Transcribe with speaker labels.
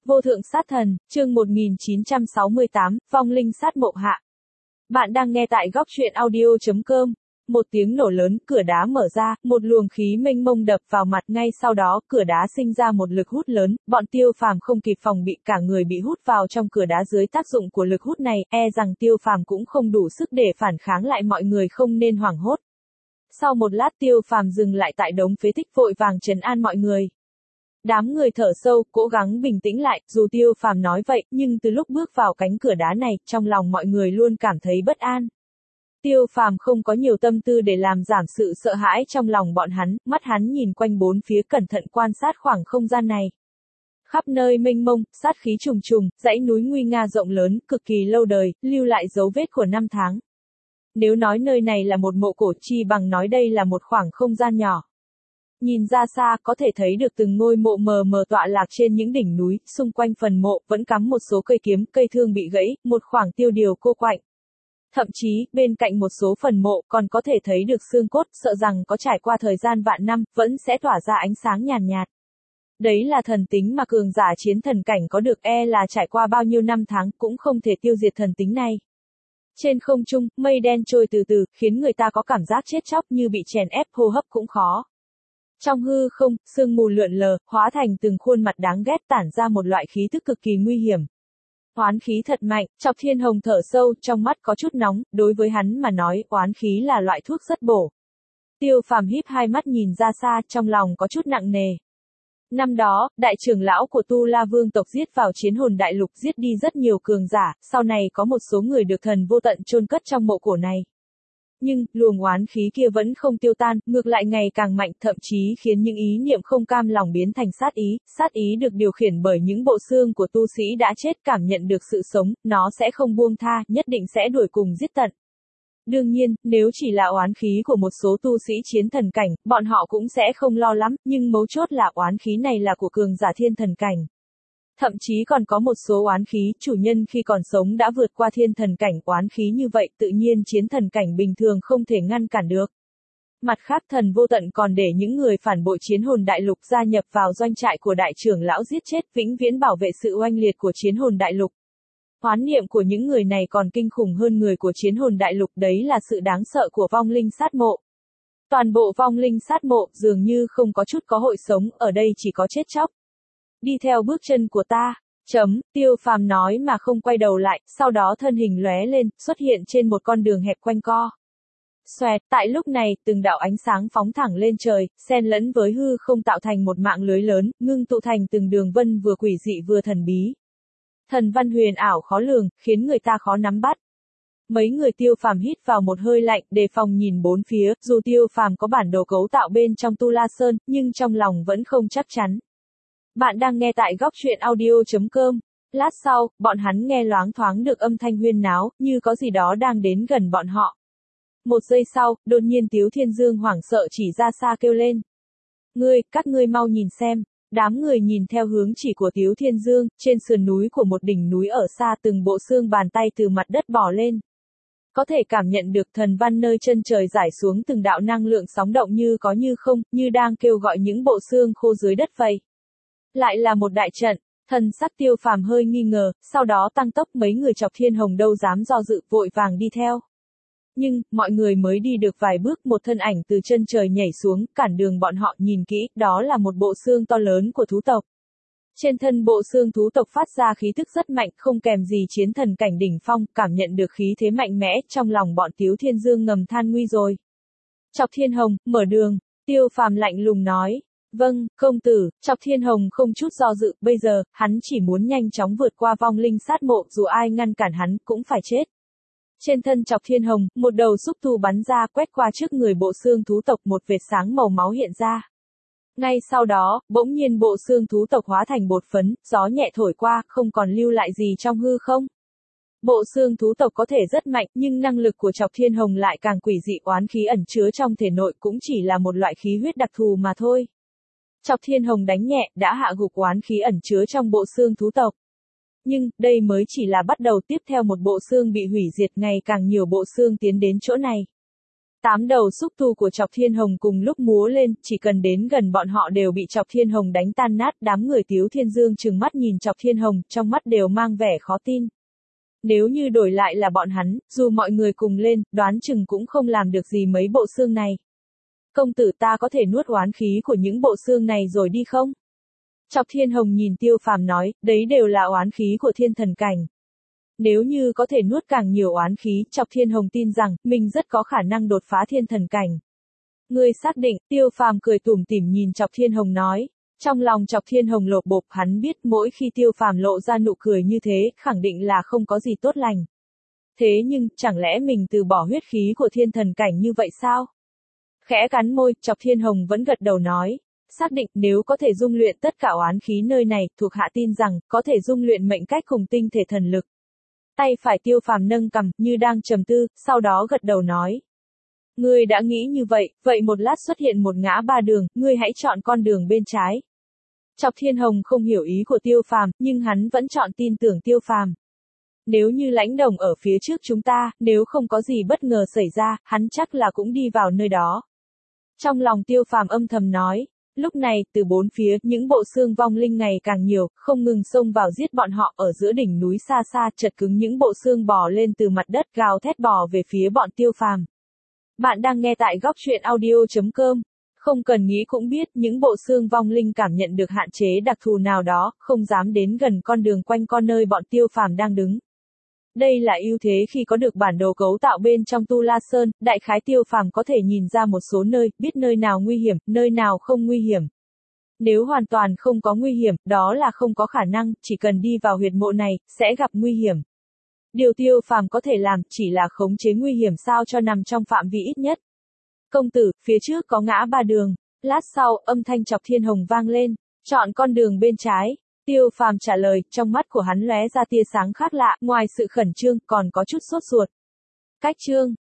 Speaker 1: Vô thượng sát thần, chương 1968, vong linh sát mộ hạ. Bạn đang nghe tại góc truyện audio.com. Một tiếng nổ lớn, cửa đá mở ra, một luồng khí mênh mông đập vào mặt, ngay sau đó, cửa đá sinh ra một lực hút lớn, bọn Tiêu Phàm không kịp phòng bị, cả người bị hút vào trong cửa đá. Dưới tác dụng của lực hút này, rằng Tiêu Phàm cũng không đủ sức để phản kháng lại, mọi người không nên hoảng hốt. Sau một lát, Tiêu Phàm dừng lại tại đống phế tích, vội vàng trấn an mọi người. Đám người thở sâu, cố gắng bình tĩnh lại, dù Tiêu Phàm nói vậy, nhưng từ lúc bước vào cánh cửa đá này, trong lòng mọi người luôn cảm thấy bất an. Tiêu Phàm không có nhiều tâm tư để làm giảm sự sợ hãi trong lòng bọn hắn, mắt hắn nhìn quanh bốn phía, cẩn thận quan sát khoảng không gian này. Khắp nơi mênh mông, sát khí trùng trùng, dãy núi nguy nga rộng lớn, cực kỳ lâu đời, lưu lại dấu vết của năm tháng. Nếu nói nơi này là một mộ cổ, chi bằng nói đây là một khoảng không gian nhỏ. Nhìn ra xa, có thể thấy được từng ngôi mộ mờ mờ tọa lạc trên những đỉnh núi, xung quanh phần mộ vẫn cắm một số cây kiếm, cây thương bị gãy, một khoảng tiêu điều cô quạnh. Thậm chí, bên cạnh một số phần mộ còn có thể thấy được xương cốt, sợ rằng có trải qua thời gian vạn năm, vẫn sẽ tỏa ra ánh sáng nhàn nhạt. Đấy là thần tính mà cường giả chiến thần cảnh có được, là trải qua bao nhiêu năm tháng cũng không thể tiêu diệt thần tính này. Trên không trung, mây đen trôi từ từ, khiến người ta có cảm giác chết chóc như bị chèn ép, hô hấp cũng khó. Trong hư không, sương mù lượn lờ, hóa thành từng khuôn mặt đáng ghét, tản ra một loại khí tức cực kỳ nguy hiểm. Oán khí thật mạnh, Chọc Thiên Hồng thở sâu, trong mắt có chút nóng, đối với hắn mà nói, oán khí là loại thuốc rất bổ. Tiêu Phàm híp hai mắt nhìn ra xa, trong lòng có chút nặng nề. Năm đó, đại trưởng lão của Tu La Vương tộc giết vào Chiến Hồn Đại Lục, giết đi rất nhiều cường giả, sau này có một số người được thần vô tận chôn cất trong mộ cổ này. Nhưng, luồng oán khí kia vẫn không tiêu tan, ngược lại ngày càng mạnh, thậm chí khiến những ý niệm không cam lòng biến thành sát ý được điều khiển bởi những bộ xương của tu sĩ đã chết, cảm nhận được sự sống, nó sẽ không buông tha, nhất định sẽ đuổi cùng giết tận. Đương nhiên, nếu chỉ là oán khí của một số tu sĩ chiến thần cảnh, bọn họ cũng sẽ không lo lắm, nhưng mấu chốt là oán khí này là của cường giả thiên thần cảnh. Thậm chí còn có một số oán khí, chủ nhân khi còn sống đã vượt qua thiên thần cảnh, oán khí như vậy, tự nhiên chiến thần cảnh bình thường không thể ngăn cản được. Mặt khác, thần vô tận còn để những người phản bội Chiến Hồn Đại Lục gia nhập vào doanh trại của đại trưởng lão giết chết, vĩnh viễn bảo vệ sự oanh liệt của Chiến Hồn Đại Lục. Oán niệm của những người này còn kinh khủng hơn người của Chiến Hồn Đại Lục, đấy là sự đáng sợ của vong linh sát mộ. Toàn bộ vong linh sát mộ dường như không có chút có hội sống, ở đây chỉ có chết chóc. Đi theo bước chân của ta. Tiêu Phàm nói mà không quay đầu lại, sau đó thân hình lóe lên, xuất hiện trên một con đường hẹp quanh co. Xoẹt, tại lúc này, từng đạo ánh sáng phóng thẳng lên trời, xen lẫn với hư không tạo thành một mạng lưới lớn, ngưng tụ thành từng đường vân vừa quỷ dị vừa thần bí. Thần văn huyền ảo khó lường, khiến người ta khó nắm bắt. Mấy người Tiêu Phàm hít vào một hơi lạnh, đề phòng nhìn bốn phía, dù Tiêu Phàm có bản đồ cấu tạo bên trong Tu La Sơn, nhưng trong lòng vẫn không chắc chắn. Bạn đang nghe tại góc truyện audio.com. Lát sau, bọn hắn nghe loáng thoáng được âm thanh huyên náo, như có gì đó đang đến gần bọn họ. Một giây sau, đột nhiên Tiếu Thiên Dương hoảng sợ chỉ ra xa kêu lên. Các ngươi mau nhìn xem. Đám người nhìn theo hướng chỉ của Tiếu Thiên Dương, trên sườn núi của một đỉnh núi ở xa, từng bộ xương bàn tay từ mặt đất bò lên. Có thể cảm nhận được thần văn nơi chân trời rải xuống từng đạo năng lượng sóng động như có như không, như đang kêu gọi những bộ xương khô dưới đất vậy. Lại là một đại trận, thần sắc Tiêu Phàm hơi nghi ngờ, sau đó tăng tốc, mấy người Chọc Thiên Hồng đâu dám do dự, vội vàng đi theo. Nhưng, mọi người mới đi được vài bước, một thân ảnh từ chân trời nhảy xuống, cản đường bọn họ. Nhìn kỹ, đó là một bộ xương to lớn của thú tộc. Trên thân bộ xương thú tộc phát ra khí tức rất mạnh, không kèm gì chiến thần cảnh đỉnh phong, cảm nhận được khí thế mạnh mẽ, trong lòng bọn Tiếu Thiên Dương ngầm than nguy rồi. Chọc Thiên Hồng, mở đường, Tiêu Phàm lạnh lùng nói. Vâng, công tử. Chọc Thiên Hồng không chút do dự, bây giờ, hắn chỉ muốn nhanh chóng vượt qua vong linh sát mộ, dù ai ngăn cản hắn, cũng phải chết. Trên thân Chọc Thiên Hồng, một đầu xúc tu bắn ra, quét qua trước người bộ xương thú tộc, một vệt sáng màu máu hiện ra. Ngay sau đó, bỗng nhiên bộ xương thú tộc hóa thành bột phấn, gió nhẹ thổi qua, không còn lưu lại gì trong hư không. Bộ xương thú tộc có thể rất mạnh, nhưng năng lực của Chọc Thiên Hồng lại càng quỷ dị, oán khí ẩn chứa trong thể nội cũng chỉ là một loại khí huyết đặc thù mà thôi. Chọc Thiên Hồng đánh nhẹ, đã hạ gục oán khí ẩn chứa trong bộ xương thú tộc. Nhưng, đây mới chỉ là bắt đầu, tiếp theo một bộ xương bị hủy diệt, ngày càng nhiều bộ xương tiến đến chỗ này. 8 đầu xúc tu của Chọc Thiên Hồng cùng lúc múa lên, chỉ cần đến gần bọn họ đều bị Chọc Thiên Hồng đánh tan nát. Đám người Tiếu Thiên Dương trừng mắt nhìn Chọc Thiên Hồng, trong mắt đều mang vẻ khó tin. Nếu như đổi lại là bọn hắn, dù mọi người cùng lên, đoán chừng cũng không làm được gì mấy bộ xương này. Công tử, ta có thể nuốt oán khí của những bộ xương này rồi đi không? Chọc Thiên Hồng nhìn Tiêu Phàm nói, đấy đều là oán khí của thiên thần cảnh. Nếu như có thể nuốt càng nhiều oán khí, Chọc Thiên Hồng tin rằng, mình rất có khả năng đột phá thiên thần cảnh. Ngươi xác định, Tiêu Phàm cười tủm tỉm nhìn Chọc Thiên Hồng nói. Trong lòng Chọc Thiên Hồng lột bột, hắn biết mỗi khi Tiêu Phàm lộ ra nụ cười như thế, khẳng định là không có gì tốt lành. Thế nhưng, chẳng lẽ mình từ bỏ huyết khí của thiên thần cảnh như vậy sao? Khẽ cắn môi, Chọc Thiên Hồng vẫn gật đầu nói. Xác định, nếu có thể dung luyện tất cả oán khí nơi này, thuộc hạ tin rằng, có thể dung luyện mệnh cách cùng tinh thể thần lực. Tay phải Tiêu Phàm nâng cằm, như đang trầm tư, sau đó gật đầu nói. Ngươi đã nghĩ như vậy, vậy một lát xuất hiện một ngã ba đường, ngươi hãy chọn con đường bên trái. Chọc Thiên Hồng không hiểu ý của Tiêu Phàm, nhưng hắn vẫn chọn tin tưởng Tiêu Phàm. Nếu như Lãnh Đồng ở phía trước chúng ta, nếu không có gì bất ngờ xảy ra, hắn chắc là cũng đi vào nơi đó. Trong lòng Tiêu Phàm âm thầm nói. Lúc này, từ bốn phía, những bộ xương vong linh ngày càng nhiều, không ngừng xông vào giết bọn họ. Ở giữa đỉnh núi xa xa, chật cứng những bộ xương bò lên từ mặt đất, gào thét bò về phía bọn Tiêu Phàm. Bạn đang nghe tại góc truyện audio.com. Không cần nghĩ cũng biết, những bộ xương vong linh cảm nhận được hạn chế đặc thù nào đó, không dám đến gần con đường quanh co nơi bọn Tiêu Phàm đang đứng. Đây là ưu thế khi có được bản đồ cấu tạo bên trong Tu La Sơn, đại khái Tiêu Phàm có thể nhìn ra một số nơi, biết nơi nào nguy hiểm, nơi nào không nguy hiểm. Nếu hoàn toàn không có nguy hiểm, đó là không có khả năng, chỉ cần đi vào huyệt mộ này, sẽ gặp nguy hiểm. Điều Tiêu Phàm có thể làm, chỉ là khống chế nguy hiểm sao cho nằm trong phạm vi ít nhất. Công tử, phía trước có ngã ba đường. Lát sau, âm thanh Chọc Thiên Hồng vang lên. Chọn con đường bên trái. Tiêu Phàm trả lời, trong mắt của hắn lóe ra tia sáng khác lạ, ngoài sự khẩn trương, còn có chút sốt ruột. Cách chương